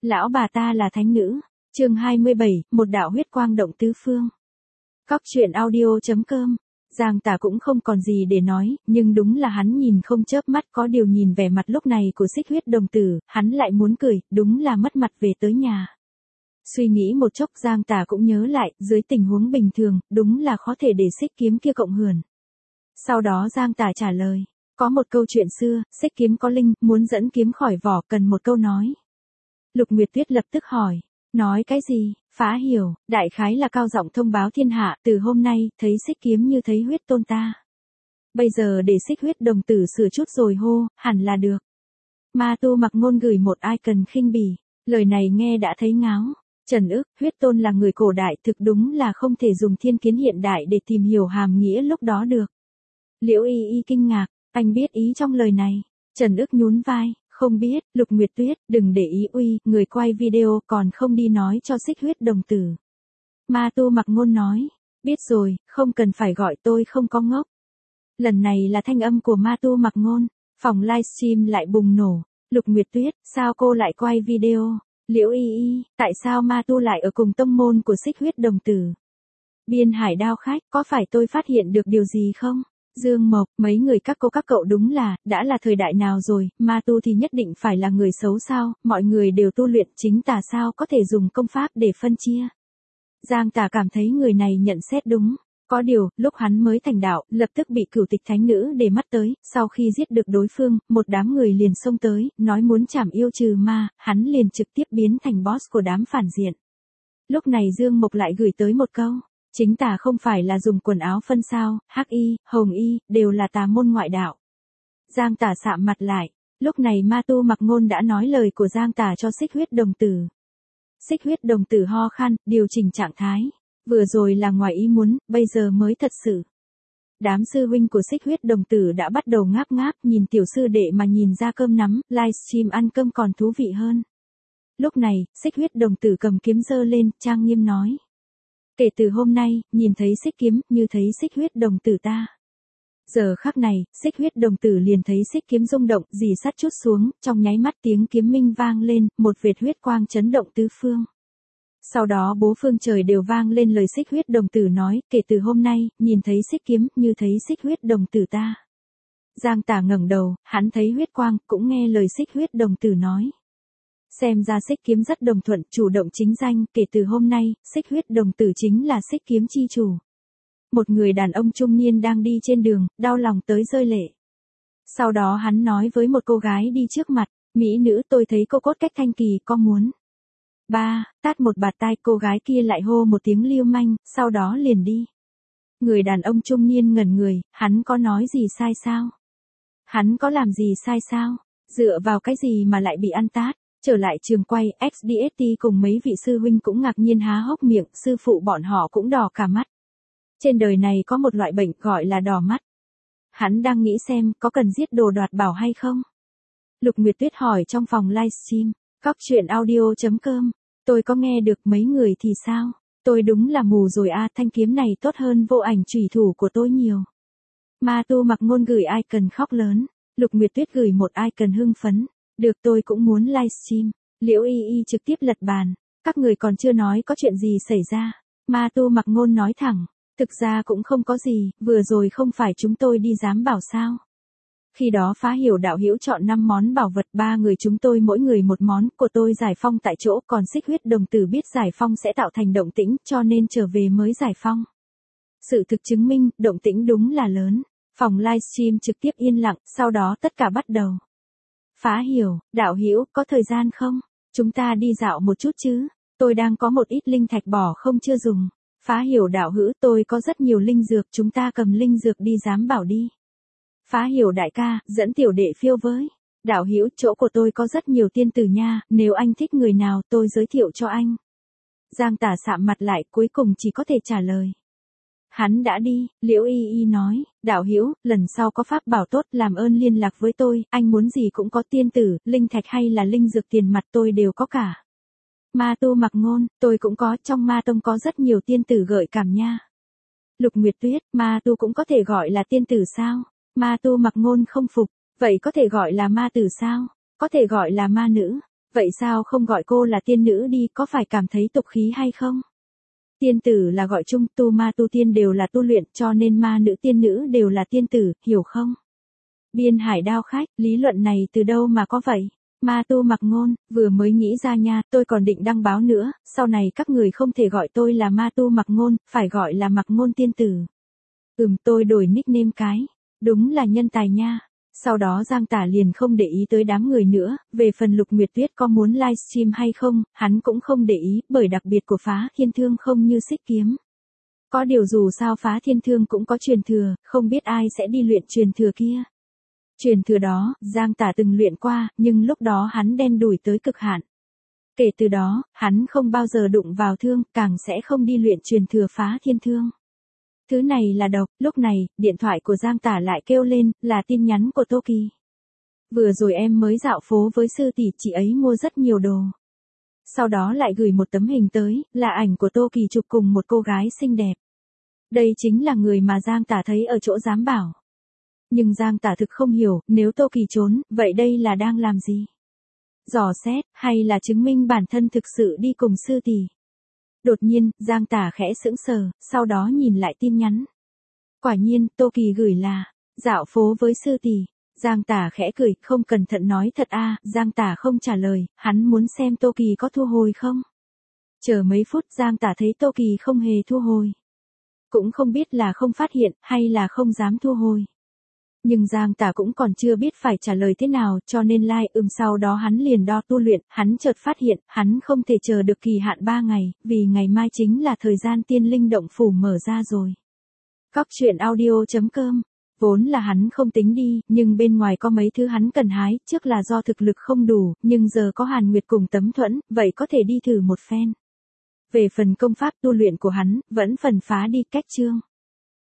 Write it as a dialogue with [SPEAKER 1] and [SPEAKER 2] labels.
[SPEAKER 1] Lão bà ta là thánh nữ. Chương 27, một đạo huyết quang động tứ phương. Cóc truyện audio.com. Giang Tả cũng không còn gì để nói, nhưng đúng là hắn nhìn không chớp mắt, có điều nhìn vẻ mặt lúc này của Xích Huyết đồng tử, hắn lại muốn cười, đúng là mất mặt về tới nhà. Suy nghĩ một chốc Giang Tả cũng nhớ lại, dưới tình huống bình thường, đúng là khó thể để xích kiếm kia cộng hưởng. Sau đó Giang Tả trả lời, có một câu chuyện xưa, xích kiếm có linh, muốn dẫn kiếm khỏi vỏ cần một câu nói. Lục Nguyệt Tuyết lập tức hỏi, nói cái gì? Phá hiểu, đại khái là cao giọng thông báo thiên hạ, từ hôm nay, thấy xích kiếm như thấy huyết tôn ta. Bây giờ để Xích Huyết đồng tử sửa chút rồi hô, hẳn là được. Ma Tu Mặc Ngôn gửi một icon khinh bỉ, lời này nghe đã thấy ngáo. Trần ức, huyết tôn là người cổ đại, thực đúng là không thể dùng thiên kiến hiện đại để tìm hiểu hàm nghĩa lúc đó được. Liễu Y Y kinh ngạc, anh biết ý trong lời này. Trần ức nhún vai, không biết. Lục Nguyệt Tuyết, đừng để ý uy, người quay video còn không đi nói cho Xích Huyết đồng tử. Ma Tu Mặc Ngôn nói, biết rồi, không cần phải gọi tôi không có ngốc. Lần này là thanh âm của Ma Tu Mặc Ngôn, phòng livestream lại bùng nổ. Lục Nguyệt Tuyết, sao cô lại quay video? Liễu Y Y, tại sao Ma Tu lại ở cùng tông môn của Xích Huyết đồng tử? Biên Hải Đao khách, có phải tôi phát hiện được điều gì không? Dương Mộc, mấy người các cô các cậu đúng là, đã là thời đại nào rồi, Ma Tu thì nhất định phải là người xấu sao, mọi người đều tu luyện chính tà sao có thể dùng công pháp để phân chia. Giang Tả cảm thấy người này nhận xét đúng. Có điều, lúc hắn mới thành đạo, lập tức bị Cửu Tịch Thánh Nữ để mắt tới, sau khi giết được đối phương, một đám người liền xông tới, nói muốn trảm yêu trừ ma, hắn liền trực tiếp biến thành boss của đám phản diện. Lúc này Dương Mộc lại gửi tới một câu, chính tà không phải là dùng quần áo phân sao, hắc y, hồng y, đều là tà môn ngoại đạo. Giang Tả sạm mặt lại, lúc này Ma Tu Mặc Ngôn đã nói lời của Giang Tả cho Xích Huyết đồng tử. Xích Huyết đồng tử ho khan, điều chỉnh trạng thái. Vừa rồi là ngoài ý muốn, bây giờ mới thật sự. Đám sư huynh của Xích Huyết đồng tử đã bắt đầu ngáp ngáp, nhìn tiểu sư đệ mà nhìn ra cơm nắm, livestream ăn cơm còn thú vị hơn. Lúc này, Xích Huyết đồng tử cầm kiếm giơ lên, trang nghiêm nói. Kể từ hôm nay, nhìn thấy xích kiếm, như thấy Xích Huyết đồng tử ta. Giờ khắc này, Xích Huyết đồng tử liền thấy xích kiếm rung động, rỉ sắt chút xuống, trong nháy mắt tiếng kiếm minh vang lên, một vệt huyết quang chấn động tứ phương. Sau đó bốn phương trời đều vang lên lời Xích Huyết đồng tử nói, kể từ hôm nay, nhìn thấy xích kiếm, như thấy Xích Huyết đồng tử ta. Giang Tả ngẩng đầu, hắn thấy huyết quang, cũng nghe lời Xích Huyết đồng tử nói. Xem ra xích kiếm rất đồng thuận, chủ động chính danh, kể từ hôm nay, Xích Huyết đồng tử chính là xích kiếm chi chủ. Một người đàn ông trung niên đang đi trên đường, đau lòng tới rơi lệ. Sau đó hắn nói với một cô gái đi trước mặt, mỹ nữ tôi thấy cô cốt cách thanh kỳ, có muốn. Tát một bạt tai, cô gái kia lại hô một tiếng lưu manh, sau đó liền đi. Người đàn ông trung niên ngẩn người, hắn có nói gì sai sao? Hắn có làm gì sai sao? Dựa vào cái gì mà lại bị ăn tát? Trở lại trường quay, XDST cùng mấy vị sư huynh cũng ngạc nhiên há hốc miệng, sư phụ bọn họ cũng đỏ cả mắt. Trên đời này có một loại bệnh gọi là đỏ mắt. Hắn đang nghĩ xem có cần giết đồ đoạt bảo hay không? Lục Nguyệt Tuyết hỏi trong phòng livestream, cóc truyện audio.com. Tôi có nghe được mấy người thì sao? Tôi đúng là mù rồi à, thanh kiếm này tốt hơn vô ảnh chủy thủ của tôi nhiều. Ma Tu Mặc Ngôn gửi icon khóc lớn. Lục Nguyệt Tuyết gửi một icon hưng phấn. Được, tôi cũng muốn livestream. Liễu Y Y trực tiếp lật bàn. Các người còn chưa nói có chuyện gì xảy ra. Ma Tu Mặc Ngôn nói thẳng. Thực ra cũng không có gì, vừa rồi không phải chúng tôi đi giám bảo sao. Khi đó Phá Hiểu đạo hữu chọn 5 món bảo vật, 3 người chúng tôi mỗi người một món, của tôi giải phong tại chỗ, còn Xích Huyết đồng tử biết giải phong sẽ tạo thành động tĩnh, cho nên trở về mới giải phong. Sự thực chứng minh, động tĩnh đúng là lớn. Phòng livestream trực tiếp yên lặng, sau đó tất cả bắt đầu. Phá Hiểu, đạo hữu, có thời gian không? Chúng ta đi dạo một chút chứ? Tôi đang có một ít linh thạch bỏ không chưa dùng. Phá Hiểu đạo hữu, tôi có rất nhiều linh dược, chúng ta cầm linh dược đi giám bảo đi. Phá Hiểu đại ca, dẫn tiểu đệ phiêu với. Đạo hữu, chỗ của tôi có rất nhiều tiên tử nha, nếu anh thích người nào tôi giới thiệu cho anh. Giang Tả sạm mặt lại, cuối cùng chỉ có thể trả lời. Hắn đã đi, Liễu Y Y nói, đạo hữu, lần sau có pháp bảo tốt làm ơn liên lạc với tôi, anh muốn gì cũng có, tiên tử, linh thạch hay là linh dược, tiền mặt tôi đều có cả. Ma Tu Mặc Ngôn, tôi cũng có, trong ma tông có rất nhiều tiên tử gợi cảm nha. Lục Nguyệt Tuyết, ma tu cũng có thể gọi là tiên tử sao? Ma Tu Mặc Ngôn không phục, vậy có thể gọi là ma tử sao? Có thể gọi là ma nữ. Vậy sao không gọi cô là tiên nữ đi, có phải cảm thấy tục khí hay không? Tiên tử là gọi chung, tu ma tu tiên đều là tu luyện, cho nên ma nữ tiên nữ đều là tiên tử, hiểu không? Biên Hải đao khách, lý luận này từ đâu mà có vậy? Ma tu mặc ngôn, vừa mới nghĩ ra nha, tôi còn định đăng báo nữa, sau này các người không thể gọi tôi là ma tu mặc ngôn, phải gọi là mặc ngôn tiên tử. Tôi đổi nickname cái. Đúng là nhân tài nha. Sau đó Giang Tả liền không để ý tới đám người nữa, về phần Lục Nguyệt Tuyết có muốn livestream hay không, hắn cũng không để ý, bởi đặc biệt của Phá Thiên Thương không như Xích Kiếm. Có điều dù sao Phá Thiên Thương cũng có truyền thừa, không biết ai sẽ đi luyện truyền thừa kia. Truyền thừa đó, Giang Tả từng luyện qua, nhưng lúc đó hắn đen đủi tới cực hạn. Kể từ đó, hắn không bao giờ đụng vào thương, càng sẽ không đi luyện truyền thừa Phá Thiên Thương. Thứ này là độc, lúc này, điện thoại của Giang Tả lại kêu lên, là tin nhắn của Tô Kỳ. Vừa rồi em mới dạo phố với sư tỷ, chị ấy mua rất nhiều đồ. Sau đó lại gửi một tấm hình tới, là ảnh của Tô Kỳ chụp cùng một cô gái xinh đẹp. Đây chính là người mà Giang Tả thấy ở chỗ giám bảo. Nhưng Giang Tả thực không hiểu, nếu Tô Kỳ trốn, vậy đây là đang làm gì? Dò xét, hay là chứng minh bản thân thực sự đi cùng sư tỷ? Đột nhiên, Giang Tả khẽ sững sờ, sau đó nhìn lại tin nhắn. Quả nhiên, Tô Kỳ gửi là, dạo phố với sư tỷ. Giang Tả khẽ cười, không cẩn thận nói thật à, Giang Tả không trả lời, hắn muốn xem Tô Kỳ có thu hồi không. Chờ mấy phút Giang Tả thấy Tô Kỳ không hề thu hồi. Cũng không biết là không phát hiện, hay là không dám thu hồi. Nhưng Giang Tả cũng còn chưa biết phải trả lời thế nào, cho nên sau đó hắn liền đo tu luyện, hắn chợt phát hiện, hắn không thể chờ được kỳ hạn 3 ngày, vì ngày mai chính là thời gian tiên linh động phủ mở ra rồi. Góc truyện audio.com. Vốn là hắn không tính đi, nhưng bên ngoài có mấy thứ hắn cần hái, trước là do thực lực không đủ, nhưng giờ có Hàn Nguyệt cùng Tấm Thuẫn, vậy có thể đi thử một phen. Về phần công pháp tu luyện của hắn, vẫn phần phá đi cách chương.